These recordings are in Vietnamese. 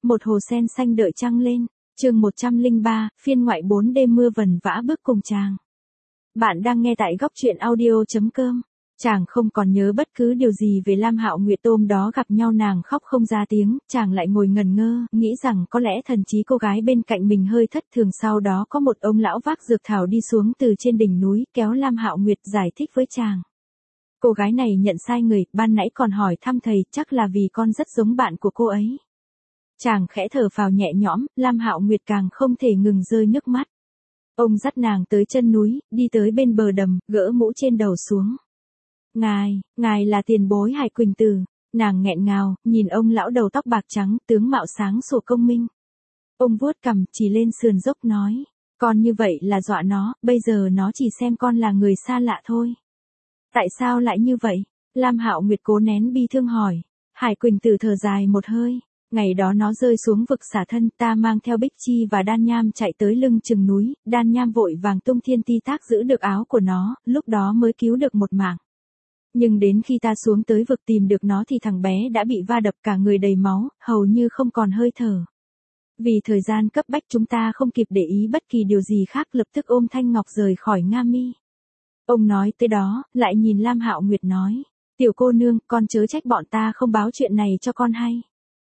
Một hồ sen xanh đợi trăng lên. Chương 103, phiên ngoại 4 đêm mưa vần vã bước cùng chàng. Bạn đang nghe tại góc truyện audio.com. Chàng không còn nhớ bất cứ điều gì về Lam Hạo Nguyệt. Hôm đó gặp nhau nàng khóc không ra tiếng, chàng lại ngồi ngẩn ngơ, nghĩ rằng có lẽ thần trí cô gái bên cạnh mình hơi thất thường. Sau đó có một ông lão vác dược thảo đi xuống từ trên đỉnh núi, kéo Lam Hạo Nguyệt giải thích với chàng. Cô gái này nhận sai người, ban nãy còn hỏi thăm thầy, chắc là vì con rất giống bạn của cô ấy. Chàng khẽ thở phào nhẹ nhõm, Lam Hạo Nguyệt càng không thể ngừng rơi nước mắt. Ông dắt nàng tới chân núi, đi tới bên bờ đầm, gỡ mũ trên đầu xuống. Ngài là tiền bối Hải Quỳnh Tử. Nàng nghẹn ngào, nhìn ông lão đầu tóc bạc trắng, tướng mạo sáng sủa công minh. Ông vuốt cằm, chỉ lên sườn dốc nói, con như vậy là dọa nó, bây giờ nó chỉ xem con là người xa lạ thôi. Tại sao lại như vậy? Lam Hạo Nguyệt cố nén bi thương hỏi. Hải Quỳnh Tử thở dài một hơi. Ngày đó nó rơi xuống vực xả thân, ta mang theo Bích Chi và Đan Nham chạy tới lưng chừng núi, Đan Nham vội vàng tung thiên ti tác giữ được áo của nó, lúc đó mới cứu được một mạng. Nhưng đến khi ta xuống tới vực tìm được nó thì thằng bé đã bị va đập cả người đầy máu, hầu như không còn hơi thở. Vì thời gian cấp bách chúng ta không kịp để ý bất kỳ điều gì khác, lập tức ôm Thanh Ngọc rời khỏi Nga Mi. Ông nói tới đó, lại nhìn Lam Hạo Nguyệt nói, tiểu cô nương, con chớ trách bọn ta không báo chuyện này cho con hay.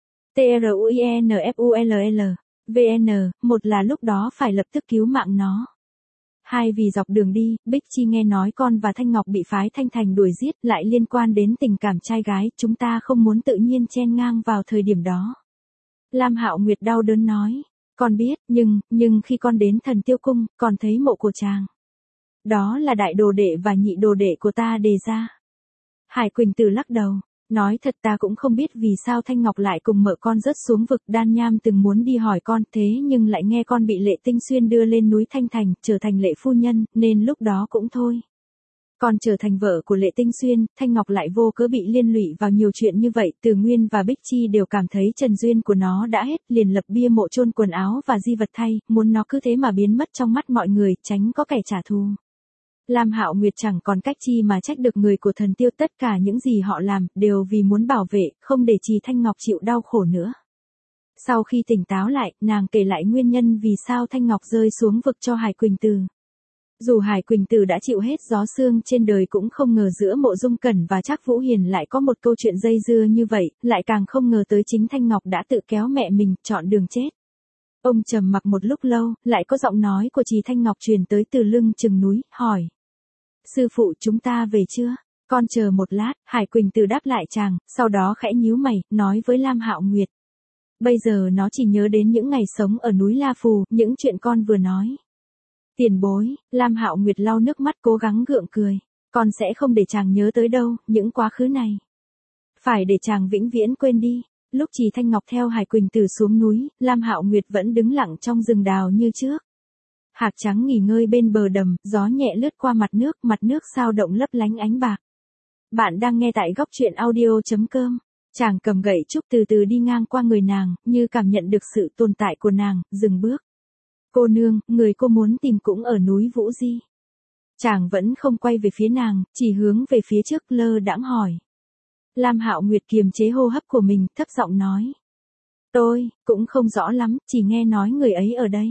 TRUINFULL, VN, một là lúc đó phải lập tức cứu mạng nó. Hai vì dọc đường đi, Bích Chi nghe nói con và Thanh Ngọc bị phái Thanh Thành đuổi giết, lại liên quan đến tình cảm trai gái, chúng ta không muốn tự nhiên chen ngang vào thời điểm đó. Lam Hạo Nguyệt đau đớn nói, con biết, nhưng khi con đến Thần Tiêu Cung, con thấy mộ của chàng. Đó là đại đồ đệ và nhị đồ đệ của ta đề ra. Hải Quỳnh Tử lắc đầu. Nói thật ta cũng không biết vì sao Thanh Ngọc lại cùng mợ con rớt xuống vực. Đan Nham từng muốn đi hỏi con, thế nhưng lại nghe con bị Lệ Tinh Xuyên đưa lên núi Thanh Thành, trở thành lệ phu nhân, nên lúc đó cũng thôi. Còn trở thành vợ của Lệ Tinh Xuyên, Thanh Ngọc lại vô cớ bị liên lụy vào nhiều chuyện như vậy. Từ Nguyên và Bích Chi đều cảm thấy trần duyên của nó đã hết, liền lập bia mộ chôn quần áo và di vật thay, muốn nó cứ thế mà biến mất trong mắt mọi người, tránh có kẻ trả thù. Lam Hạo Nguyệt chẳng còn cách chi mà trách được người của Thần Tiêu, tất cả những gì họ làm, đều vì muốn bảo vệ, không để Trì Thanh Ngọc chịu đau khổ nữa. Sau khi tỉnh táo lại, nàng kể lại nguyên nhân vì sao Thanh Ngọc rơi xuống vực cho Hải Quỳnh Tử. Dù Hải Quỳnh Tử đã chịu hết gió sương trên đời cũng không ngờ giữa Mộ Dung Cẩn và Trác Vũ Hiền lại có một câu chuyện dây dưa như vậy, lại càng không ngờ tới chính Thanh Ngọc đã tự kéo mẹ mình, chọn đường chết. Ông trầm mặc một lúc lâu, lại có giọng nói của Trì Thanh Ngọc truyền tới từ lưng chừng núi, hỏi. Sư phụ chúng ta về chưa? Con chờ một lát. Hải Quỳnh Tử đáp lại chàng, sau đó khẽ nhíu mày, nói với Lam Hạo Nguyệt. Bây giờ nó chỉ nhớ đến những ngày sống ở núi La Phù, những chuyện con vừa nói. Tiền bối, Lam Hạo Nguyệt lau nước mắt cố gắng gượng cười. Con sẽ không để chàng nhớ tới đâu, những quá khứ này. Phải để chàng vĩnh viễn quên đi. Lúc Trì Thanh Ngọc theo Hải Quỳnh Tử xuống núi, Lam Hạo Nguyệt vẫn đứng lặng trong rừng đào như trước. Hạc trắng nghỉ ngơi bên bờ đầm, gió nhẹ lướt qua mặt nước sao động lấp lánh ánh bạc. Bạn đang nghe tại góc truyện audio.com. Chàng cầm gậy trúc từ từ đi ngang qua người nàng, như cảm nhận được sự tồn tại của nàng, dừng bước. Cô nương, người cô muốn tìm cũng ở núi Vũ Di. Chàng vẫn không quay về phía nàng, chỉ hướng về phía trước lơ đãng hỏi. Lam Hạo Nguyệt kiềm chế hô hấp của mình, thấp giọng nói. Tôi, cũng không rõ lắm, chỉ nghe nói người ấy ở đây.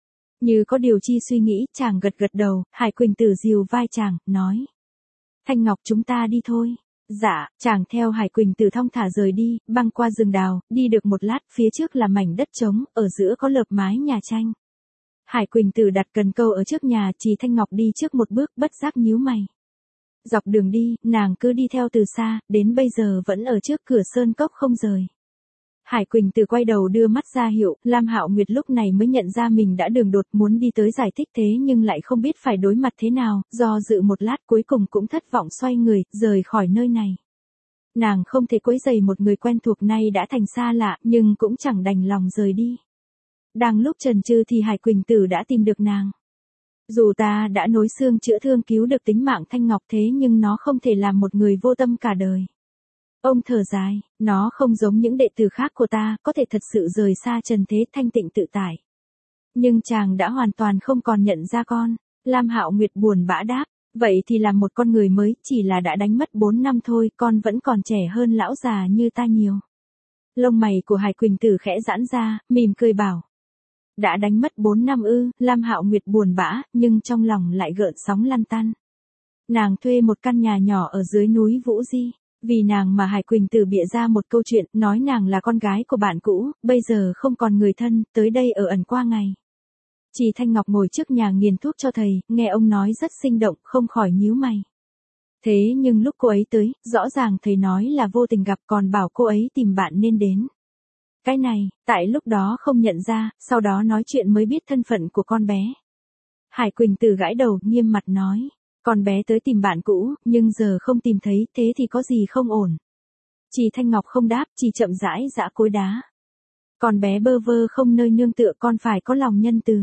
Như có điều chi suy nghĩ, chàng gật gật đầu, Hải Quỳnh Tử dìu vai chàng, nói. Thanh Ngọc chúng ta đi thôi. Dạ, chàng theo Hải Quỳnh Tử thong thả rời đi, băng qua rừng đào, đi được một lát, phía trước là mảnh đất trống, ở giữa có lợp mái nhà tranh. Hải Quỳnh Tử đặt cần câu ở trước nhà, Trì Thanh Ngọc đi trước một bước, bất giác nhíu mày. Dọc đường đi, nàng cứ đi theo từ xa, đến bây giờ vẫn ở trước cửa sơn cốc không rời. Hải Quỳnh Tử quay đầu đưa mắt ra hiệu, Lam Hạo Nguyệt lúc này mới nhận ra mình đã đường đột, muốn đi tới giải thích thế nhưng lại không biết phải đối mặt thế nào, do dự một lát cuối cùng cũng thất vọng xoay người, rời khỏi nơi này. Nàng không thể quấy rầy một người quen thuộc nay đã thành xa lạ, nhưng cũng chẳng đành lòng rời đi. Đang lúc chần chừ thì Hải Quỳnh Tử đã tìm được nàng. Dù ta đã nối xương chữa thương cứu được tính mạng Thanh Ngọc thế nhưng nó không thể làm một người vô tâm cả đời. Ông thở dài, nó không giống những đệ tử khác của ta, có thể thật sự rời xa trần thế thanh tịnh tự tại. Nhưng chàng đã hoàn toàn không còn nhận ra con. Lam Hạo Nguyệt buồn bã đáp, vậy thì làm một con người mới, chỉ là đã đánh mất 4 năm thôi, con vẫn còn trẻ hơn lão già như ta nhiều. Lông mày của Hải Quỳnh Tử khẽ giãn ra, mỉm cười bảo. Đã đánh mất 4 năm ư? Lam Hạo Nguyệt buồn bã, nhưng trong lòng lại gợn sóng lăn tăn. Nàng thuê một căn nhà nhỏ ở dưới núi Vũ Di. Vì nàng mà Hải Quỳnh Tử bịa ra một câu chuyện, nói nàng là con gái của bạn cũ, bây giờ không còn người thân, tới đây ở ẩn qua ngày. Trì Thanh Ngọc ngồi trước nhà nghiền thuốc cho thầy, nghe ông nói rất sinh động, không khỏi nhíu mày. Thế nhưng lúc cô ấy tới, rõ ràng thầy nói là vô tình gặp, còn bảo cô ấy tìm bạn nên đến. Cái này, tại lúc đó không nhận ra, sau đó nói chuyện mới biết thân phận của con bé. Hải Quỳnh Tử gãi đầu, nghiêm mặt nói. Con bé tới tìm bạn cũ, nhưng giờ không tìm thấy, thế thì có gì không ổn. Trì Thanh Ngọc không đáp, chỉ chậm rãi giã cối đá. Con bé bơ vơ không nơi nương tựa, con phải có lòng nhân từ.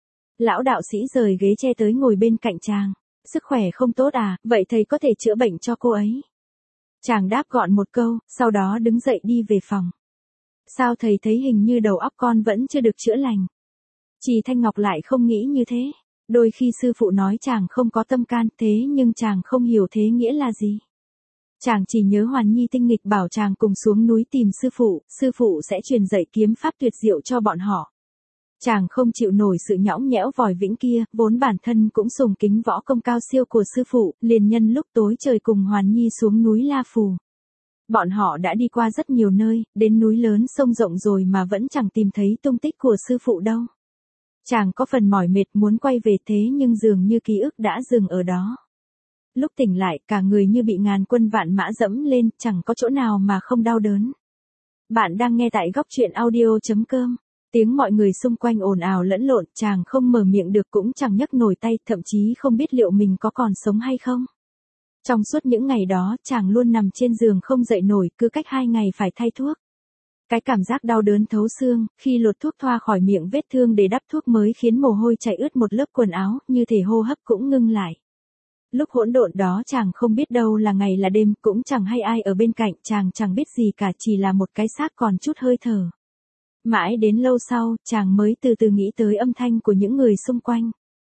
Lão đạo sĩ rời ghế tre tới ngồi bên cạnh chàng. Sức khỏe không tốt à, vậy thầy có thể chữa bệnh cho cô ấy. Chàng đáp gọn một câu, sau đó đứng dậy đi về phòng. Sao thầy thấy hình như đầu óc con vẫn chưa được chữa lành? Trì Thanh Ngọc lại không nghĩ như thế. Đôi khi sư phụ nói chàng không có tâm can, thế nhưng chàng không hiểu thế nghĩa là gì. Chàng chỉ nhớ Hoàn Nhi tinh nghịch bảo chàng cùng xuống núi tìm sư phụ sẽ truyền dạy kiếm pháp tuyệt diệu cho bọn họ. Chàng không chịu nổi sự nhõng nhẽo vòi vĩnh kia, vốn bản thân cũng sùng kính võ công cao siêu của sư phụ, liền nhân lúc tối trời cùng Hoàn Nhi xuống núi La Phù. Bọn họ đã đi qua rất nhiều nơi, đến núi lớn sông rộng rồi mà vẫn chẳng tìm thấy tung tích của sư phụ đâu. Chàng có phần mỏi mệt muốn quay về thế nhưng dường như ký ức đã dừng ở đó. Lúc tỉnh lại, cả người như bị ngàn quân vạn mã dẫm lên, chẳng có chỗ nào mà không đau đớn. Bạn đang nghe tại góc truyện audio.com. Tiếng mọi người xung quanh ồn ào lẫn lộn, chàng không mở miệng được cũng chẳng nhấc nổi tay, thậm chí không biết liệu mình có còn sống hay không. Trong suốt những ngày đó, chàng luôn nằm trên giường không dậy nổi, cứ cách 2 ngày phải thay thuốc. Cái cảm giác đau đớn thấu xương, khi lột thuốc thoa khỏi miệng vết thương để đắp thuốc mới khiến mồ hôi chảy ướt một lớp quần áo, như thể hô hấp cũng ngưng lại. Lúc hỗn độn đó chàng không biết đâu là ngày là đêm, cũng chẳng hay ai ở bên cạnh, chàng chẳng biết gì cả, chỉ là một cái xác còn chút hơi thở. Mãi đến lâu sau, chàng mới từ từ nghĩ tới âm thanh của những người xung quanh.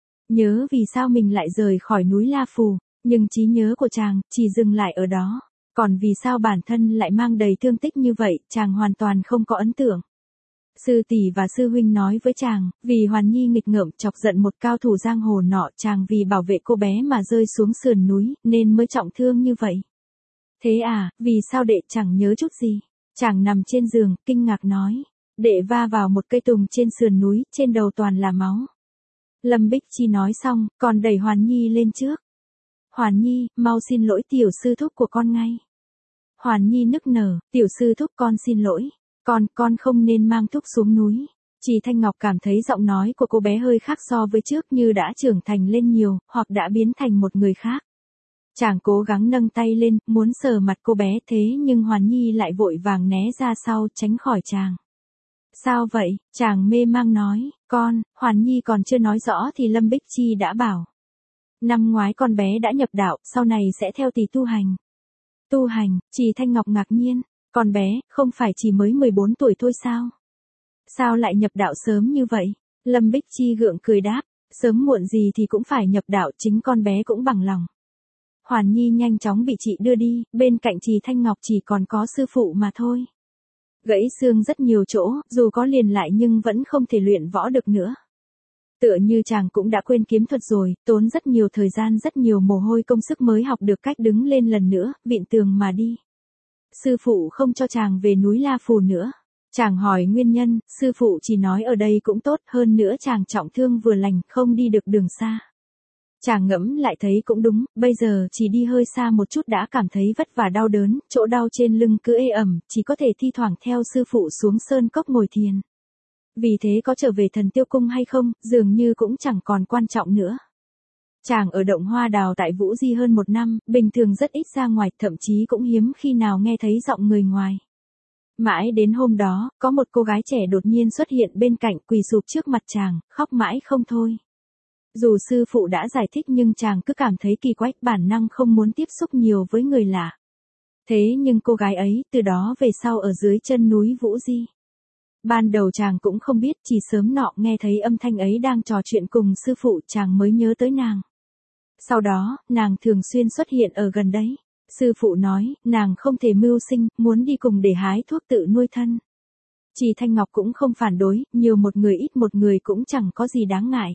Nhớ vì sao mình lại rời khỏi núi La Phù, nhưng trí nhớ của chàng chỉ dừng lại ở đó. Còn vì sao bản thân lại mang đầy thương tích như vậy, chàng hoàn toàn không có ấn tượng. Sư tỷ và sư huynh nói với chàng, vì Hoàn Nhi nghịch ngợm chọc giận một cao thủ giang hồ nọ, chàng vì bảo vệ cô bé mà rơi xuống sườn núi, nên mới trọng thương như vậy. Thế à, vì sao đệ chẳng nhớ chút gì? Chàng nằm trên giường, kinh ngạc nói. Đệ va vào một cây tùng trên sườn núi, trên đầu toàn là máu. Lâm Bích Chi nói xong, còn đẩy Hoàn Nhi lên trước. Hoàn Nhi, mau xin lỗi tiểu sư thúc của con ngay. Hoàn Nhi nức nở, tiểu sư thúc con xin lỗi. Con không nên mang thuốc xuống núi. Trì Thanh Ngọc cảm thấy giọng nói của cô bé hơi khác so với trước, như đã trưởng thành lên nhiều, hoặc đã biến thành một người khác. Chàng cố gắng nâng tay lên, muốn sờ mặt cô bé, thế nhưng Hoàn Nhi lại vội vàng né ra sau, tránh khỏi chàng. Sao vậy? Chàng mê mang nói, Hoàn Nhi còn chưa nói rõ thì Lâm Bích Chi đã bảo. Năm ngoái con bé đã nhập đạo, sau này sẽ theo tỷ tu hành. Tu hành, Trì Thanh Ngọc ngạc nhiên, con bé, không phải chỉ mới 14 tuổi thôi sao? Sao lại nhập đạo sớm như vậy? Lâm Bích Chi gượng cười đáp, sớm muộn gì thì cũng phải nhập đạo, chính con bé cũng bằng lòng. Hoàn Nhi nhanh chóng bị chị đưa đi, bên cạnh Trì Thanh Ngọc chỉ còn có sư phụ mà thôi. Gãy xương rất nhiều chỗ, dù có liền lại nhưng vẫn không thể luyện võ được nữa. Tựa như chàng cũng đã quên kiếm thuật rồi, tốn rất nhiều thời gian rất nhiều mồ hôi công sức mới học được cách đứng lên lần nữa, vịn tường mà đi. Sư phụ không cho chàng về núi La Phù nữa. Chàng hỏi nguyên nhân, sư phụ chỉ nói ở đây cũng tốt, hơn nữa chàng trọng thương vừa lành, không đi được đường xa. Chàng ngẫm lại thấy cũng đúng, bây giờ chỉ đi hơi xa một chút đã cảm thấy vất vả đau đớn, chỗ đau trên lưng cứ ê ẩm, chỉ có thể thi thoảng theo sư phụ xuống sơn cốc ngồi thiền. Vì thế có trở về Thần Tiêu Cung hay không, dường như cũng chẳng còn quan trọng nữa. Chàng ở động hoa đào tại Vũ Di hơn 1 năm, bình thường rất ít ra ngoài, thậm chí cũng hiếm khi nào nghe thấy giọng người ngoài. Mãi đến hôm đó, có một cô gái trẻ đột nhiên xuất hiện bên cạnh, quỳ sụp trước mặt chàng, khóc mãi không thôi. Dù sư phụ đã giải thích nhưng chàng cứ cảm thấy kỳ quái, bản năng không muốn tiếp xúc nhiều với người lạ. Thế nhưng cô gái ấy, từ đó về sau ở dưới chân núi Vũ Di. Ban đầu chàng cũng không biết, chỉ sớm nọ nghe thấy âm thanh ấy đang trò chuyện cùng sư phụ, chàng mới nhớ tới nàng. Sau đó, nàng thường xuyên xuất hiện ở gần đấy. Sư phụ nói, nàng không thể mưu sinh, muốn đi cùng để hái thuốc tự nuôi thân. Trì Thanh Ngọc cũng không phản đối, nhiều một người ít một người cũng chẳng có gì đáng ngại.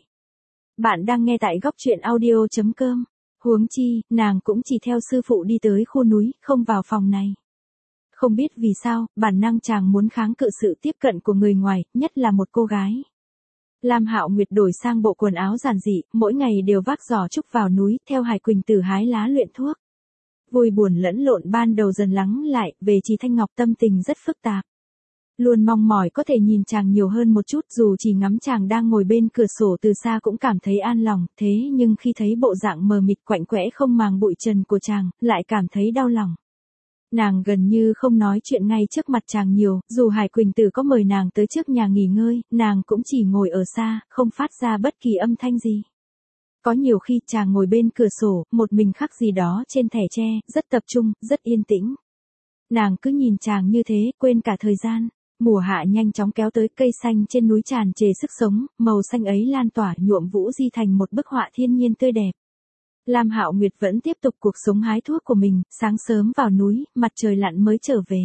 Bạn đang nghe tại góc truyện audio.com. Huống chi, nàng cũng chỉ theo sư phụ đi tới khu núi, không vào phòng này. Không biết vì sao, bản năng chàng muốn kháng cự sự tiếp cận của người ngoài, nhất là một cô gái. Lam Hạo Nguyệt đổi sang bộ quần áo giản dị, mỗi ngày đều vác giỏ trúc vào núi, theo Hải Quỳnh Tử hái lá luyện thuốc. Vui buồn lẫn lộn ban đầu dần lắng lại, về Trì Thanh Ngọc tâm tình rất phức tạp. Luôn mong mỏi có thể nhìn chàng nhiều hơn một chút, dù chỉ ngắm chàng đang ngồi bên cửa sổ từ xa cũng cảm thấy an lòng, thế nhưng khi thấy bộ dạng mờ mịt quạnh quẽ không màng bụi trần của chàng, lại cảm thấy đau lòng. Nàng gần như không nói chuyện ngay trước mặt chàng nhiều, dù Hải Quỳnh Tử có mời nàng tới trước nhà nghỉ ngơi, nàng cũng chỉ ngồi ở xa, không phát ra bất kỳ âm thanh gì. Có nhiều khi chàng ngồi bên cửa sổ, một mình khắc gì đó trên thẻ tre, rất tập trung, rất yên tĩnh. Nàng cứ nhìn chàng như thế, quên cả thời gian. Mùa hạ nhanh chóng kéo tới, cây xanh trên núi tràn trề sức sống, màu xanh ấy lan tỏa nhuộm Vũ Di thành một bức họa thiên nhiên tươi đẹp. Lam Hạo Nguyệt vẫn tiếp tục cuộc sống hái thuốc của mình, sáng sớm vào núi, mặt trời lặn mới trở về.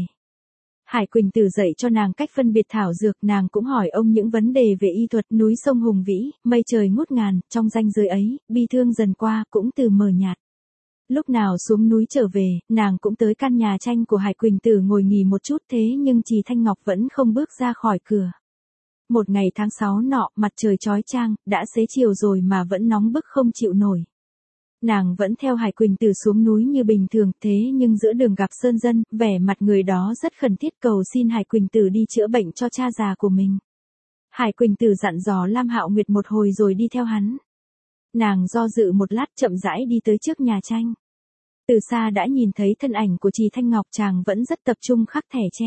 Hải Quỳnh Tử dạy cho nàng cách phân biệt thảo dược, nàng cũng hỏi ông những vấn đề về y thuật. Núi sông hùng vĩ, mây trời ngút ngàn, trong ranh giới ấy, bi thương dần qua, cũng từ mờ nhạt. Lúc nào xuống núi trở về, nàng cũng tới căn nhà tranh của Hải Quỳnh Tử ngồi nghỉ một chút, thế nhưng Trì Thanh Ngọc vẫn không bước ra khỏi cửa. Một ngày tháng 6 nọ, mặt trời chói chang, đã xế chiều rồi mà vẫn nóng bức không chịu nổi. Nàng vẫn theo Hải Quỳnh Tử xuống núi như bình thường, thế nhưng giữa đường gặp sơn dân, vẻ mặt người đó rất khẩn thiết cầu xin Hải Quỳnh Tử đi chữa bệnh cho cha già của mình. Hải Quỳnh Tử dặn dò Lam Hạo Nguyệt một hồi rồi đi theo hắn. Nàng do dự một lát chậm rãi đi tới trước nhà tranh. Từ xa đã nhìn thấy thân ảnh của Trì Thanh Ngọc, chàng vẫn rất tập trung khắc thẻ tre.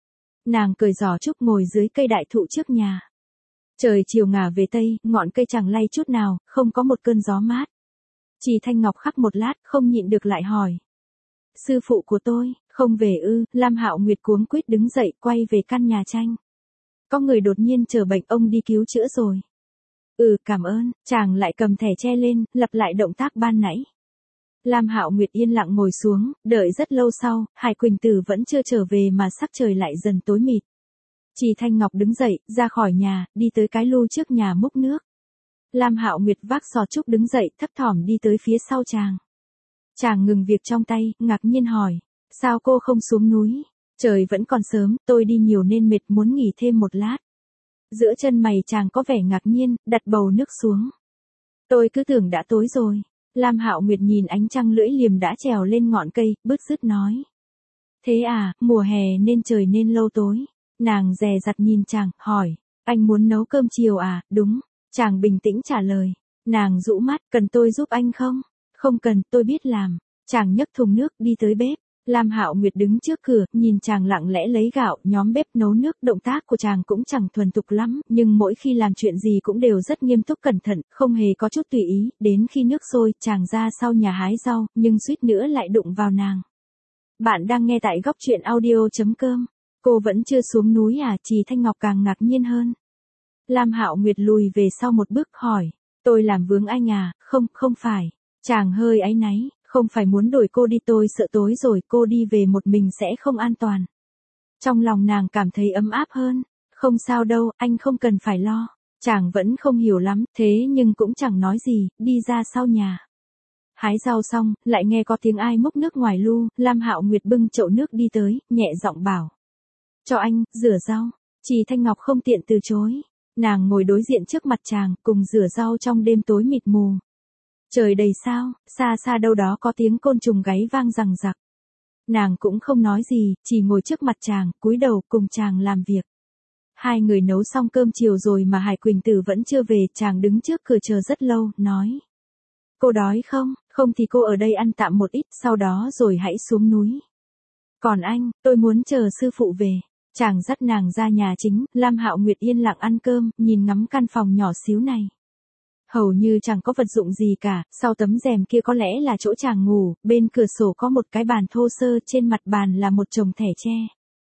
Nàng cởi giỏ trúc ngồi dưới cây đại thụ trước nhà. Trời chiều ngả về tây, ngọn cây chẳng lay chút nào, không có một cơn gió mát. Trì Thanh Ngọc khắc một lát, không nhịn được lại hỏi. Sư phụ của tôi, không về ư? Lam Hạo Nguyệt cuống quýt đứng dậy, quay về căn nhà tranh. Có người đột nhiên trở bệnh, ông đi cứu chữa rồi. Cảm ơn. Chàng lại cầm thẻ tre lên, lặp lại động tác ban nãy. Lam Hạo Nguyệt yên lặng ngồi xuống, đợi rất lâu sau, Hải Quỳnh Tử vẫn chưa trở về mà sắc trời lại dần tối mịt. Trì Thanh Ngọc đứng dậy, ra khỏi nhà, đi tới cái lu trước nhà múc nước. Lam Hạo Nguyệt vác giỏ trúc đứng dậy, thấp thỏm đi tới phía sau chàng. Chàng ngừng việc trong tay, ngạc nhiên hỏi, sao cô không xuống núi? Trời vẫn còn sớm, tôi đi nhiều nên mệt, muốn nghỉ thêm một lát. Giữa chân mày chàng có vẻ ngạc nhiên, đặt bầu nước xuống. Tôi cứ tưởng đã tối rồi. Lam Hạo Nguyệt nhìn ánh trăng lưỡi liềm đã trèo lên ngọn cây, bứt rứt nói. Thế à, mùa hè nên trời nên lâu tối. Nàng dè dặt nhìn chàng, hỏi, anh muốn nấu cơm chiều à? Đúng. Chàng bình tĩnh trả lời. Nàng rũ mắt, cần tôi giúp anh không? Không cần, tôi biết làm. Chàng nhấc thùng nước, đi tới bếp. Lam Hạo Nguyệt đứng trước cửa, nhìn chàng lặng lẽ lấy gạo, nhóm bếp nấu nước. Động tác của chàng cũng chẳng thuần thục lắm, nhưng mỗi khi làm chuyện gì cũng đều rất nghiêm túc cẩn thận, không hề có chút tùy ý. Đến khi nước sôi, chàng ra sau nhà hái rau, nhưng suýt nữa lại đụng vào nàng. Bạn đang nghe tại góc truyện audio.com. Cô vẫn chưa xuống núi à? Trì Thanh Ngọc càng ngạc nhiên hơn. Lam Hạo Nguyệt lùi về sau một bước hỏi. Tôi làm vướng anh à? Không phải. Chàng hơi áy náy. Không phải muốn đuổi cô đi, tôi sợ tối rồi cô đi về một mình sẽ không an toàn. Trong lòng nàng cảm thấy ấm áp hơn. Không sao đâu, anh không cần phải lo. Chàng vẫn không hiểu lắm, thế nhưng cũng chẳng nói gì, đi ra sau nhà. Hái rau xong, lại nghe có tiếng ai múc nước ngoài lu, Lam Hạo Nguyệt bưng chậu nước đi tới, nhẹ giọng bảo. Cho anh, rửa rau. Trì Thanh Ngọc không tiện từ chối. Nàng ngồi đối diện trước mặt chàng, cùng rửa rau trong đêm tối mịt mù. Trời đầy sao, xa xa đâu đó có tiếng côn trùng gáy vang rằng rặc. Nàng cũng không nói gì, chỉ ngồi trước mặt chàng, cúi đầu cùng chàng làm việc. Hai người nấu xong cơm chiều rồi mà Hải Quỳnh Tử vẫn chưa về, chàng đứng trước cửa chờ rất lâu, nói. Cô đói không? Không thì cô ở đây ăn tạm một ít, sau đó rồi hãy xuống núi. Còn anh, tôi muốn chờ sư phụ về. Chàng dắt nàng ra nhà chính, Lam Hạo Nguyệt yên lặng ăn cơm, nhìn ngắm căn phòng nhỏ xíu này. Hầu như chẳng có vật dụng gì cả, sau tấm rèm kia có lẽ là chỗ chàng ngủ, bên cửa sổ có một cái bàn thô sơ, trên mặt bàn là một chồng thẻ tre.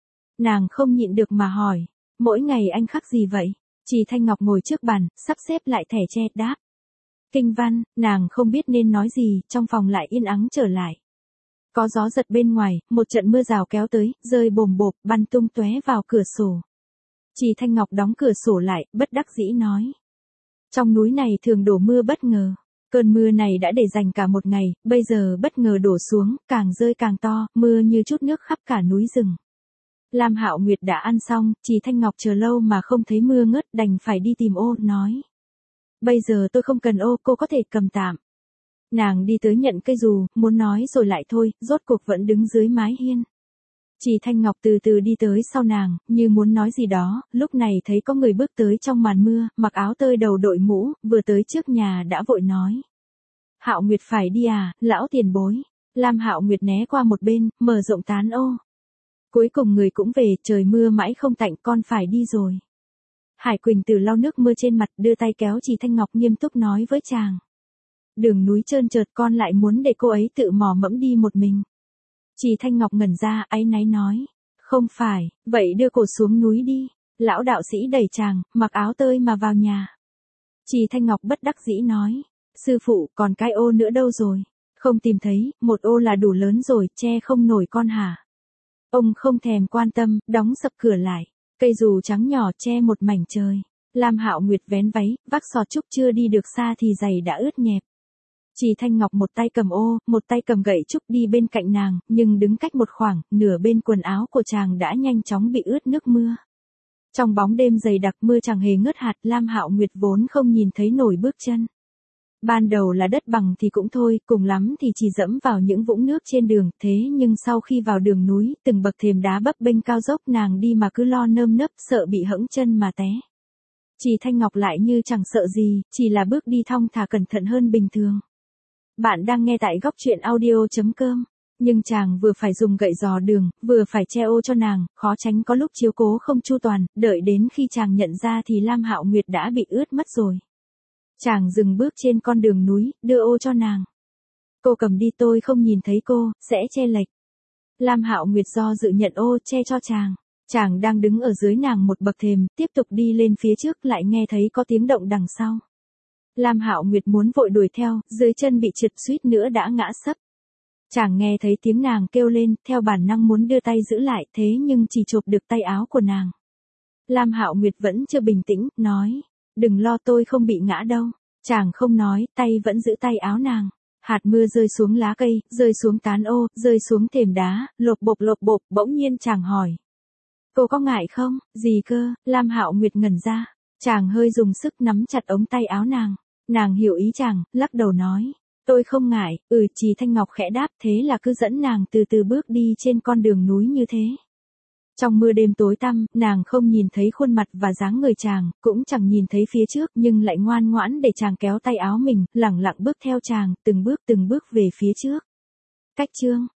Nàng không nhịn được mà hỏi, mỗi ngày anh khắc gì vậy? Trì Thanh Ngọc ngồi trước bàn, sắp xếp lại thẻ tre, đáp. Kinh văn. Nàng không biết nên nói gì, trong phòng lại yên ắng trở lại. Có gió giật bên ngoài, một trận mưa rào kéo tới, rơi bồm bộp, bắn tung tóe vào cửa sổ. Trì Thanh Ngọc đóng cửa sổ lại, bất đắc dĩ nói. Trong núi này thường đổ mưa bất ngờ. Cơn mưa này đã để dành cả một ngày, bây giờ bất ngờ đổ xuống, càng rơi càng to, mưa như chút nước khắp cả núi rừng. Lam Hạo Nguyệt đã ăn xong, Trì Thanh Ngọc chờ lâu mà không thấy mưa ngớt, đành phải đi tìm ô, nói. Bây giờ tôi không cần ô, cô có thể cầm tạm. Nàng đi tới nhận cây dù, muốn nói rồi lại thôi, rốt cuộc vẫn đứng dưới mái hiên. Trì Thanh Ngọc từ từ đi tới sau nàng, như muốn nói gì đó, lúc này thấy có người bước tới trong màn mưa, mặc áo tơi đầu đội mũ, vừa tới trước nhà đã vội nói. Hạo Nguyệt phải đi à, lão tiền bối. Lam Hạo Nguyệt né qua một bên, mở rộng tán ô. Cuối cùng người cũng về, trời mưa mãi không tạnh, con phải đi rồi. Hải Quỳnh Tử lau nước mưa trên mặt, đưa tay kéo Trì Thanh Ngọc nghiêm túc nói với chàng. Đường núi trơn trượt, con lại muốn để cô ấy tự mò mẫm đi một mình. Trì Thanh Ngọc ngẩn ra, áy náy nói. Không phải, vậy đưa cô xuống núi đi. Lão đạo sĩ đẩy chàng, mặc áo tơi mà vào nhà. Trì Thanh Ngọc bất đắc dĩ nói. Sư phụ, còn cái ô nữa đâu rồi? Không tìm thấy, một ô là đủ lớn rồi, che không nổi con hả? Ông không thèm quan tâm, đóng sập cửa lại. Cây dù trắng nhỏ che một mảnh trời. Lam Hạo Nguyệt vén váy, vác sọt trúc chưa đi được xa thì giày đã ướt nhẹp. Trì Thanh Ngọc một tay cầm ô, một tay cầm gậy trúc đi bên cạnh nàng, nhưng đứng cách một khoảng, nửa bên quần áo của chàng đã nhanh chóng bị ướt nước mưa. Trong bóng đêm dày đặc mưa chẳng hề ngớt hạt, Lam Hạo Nguyệt vốn không nhìn thấy nổi bước chân. Ban đầu là đất bằng thì cũng thôi, cùng lắm thì chỉ dẫm vào những vũng nước trên đường, thế nhưng sau khi vào đường núi, từng bậc thềm đá bấp bênh cao dốc nàng đi mà cứ lo nơm nớp, sợ bị hẫng chân mà té. Trì Thanh Ngọc lại như chẳng sợ gì, chỉ là bước đi thong thả cẩn thận hơn bình thường. Bạn đang nghe tại góc truyện audio.com, nhưng chàng vừa phải dùng gậy dò đường, vừa phải che ô cho nàng, khó tránh có lúc chiếu cố không chu toàn, đợi đến khi chàng nhận ra thì Lam Hạo Nguyệt đã bị ướt mất rồi. Chàng dừng bước trên con đường núi, đưa ô cho nàng. Cô cầm đi, tôi không nhìn thấy cô, sẽ che lệch. Lam Hạo Nguyệt do dự nhận ô, che cho chàng. Chàng đang đứng ở dưới nàng một bậc thềm, tiếp tục đi lên phía trước, lại nghe thấy có tiếng động đằng sau. Lam Hạo Nguyệt muốn vội đuổi theo, dưới chân bị trượt suýt nữa đã ngã sấp. Chàng nghe thấy tiếng nàng kêu lên, theo bản năng muốn đưa tay giữ lại, thế nhưng chỉ chộp được tay áo của nàng. Lam Hạo Nguyệt vẫn chưa bình tĩnh, nói. Đừng lo, tôi không bị ngã đâu. Chàng không nói, tay vẫn giữ tay áo nàng. Hạt mưa rơi xuống lá cây, rơi xuống tán ô, rơi xuống thềm đá, lộp bộp, bỗng nhiên chàng hỏi. Cô có ngại không? Gì cơ? Lam Hạo Nguyệt ngẩn ra. Chàng hơi dùng sức nắm chặt ống tay áo nàng. Nàng hiểu ý chàng, lắc đầu nói. Tôi không ngại. Trì Thanh Ngọc khẽ đáp, thế là cứ dẫn nàng từ từ bước đi trên con đường núi như thế. Trong mưa đêm tối tăm, nàng không nhìn thấy khuôn mặt và dáng người chàng, cũng chẳng nhìn thấy phía trước, nhưng lại ngoan ngoãn để chàng kéo tay áo mình, lẳng lặng bước theo chàng, từng bước về phía trước. Cách chương